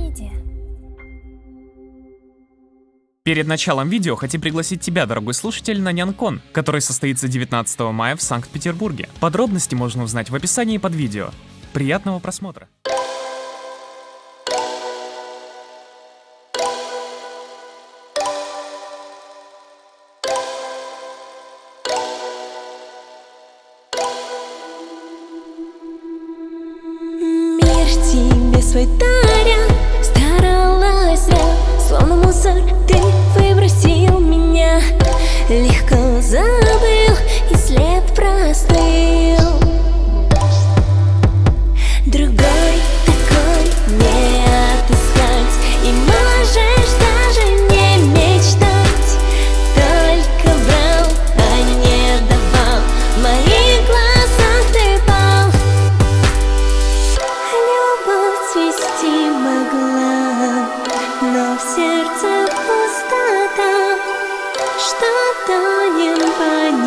Медиа. Перед началом видео хотим пригласить тебя, дорогой слушатель, на Нянкон, который состоится 19 мая в Санкт-Петербурге. Подробности можно узнать в описании под видео. Приятного просмотра! Мир тебе свой даря, старалась я, словно мусор ты выбросил меня. Легко забыл и след простыл. Другой такой не отыскать, и можешь даже не мечтать. Только брал, а не давал, в моих глазах ты пал. Любовь цвести могла, но в сердце пустота. Что-то не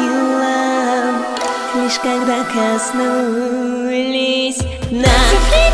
поняла, лишь когда коснулись нас.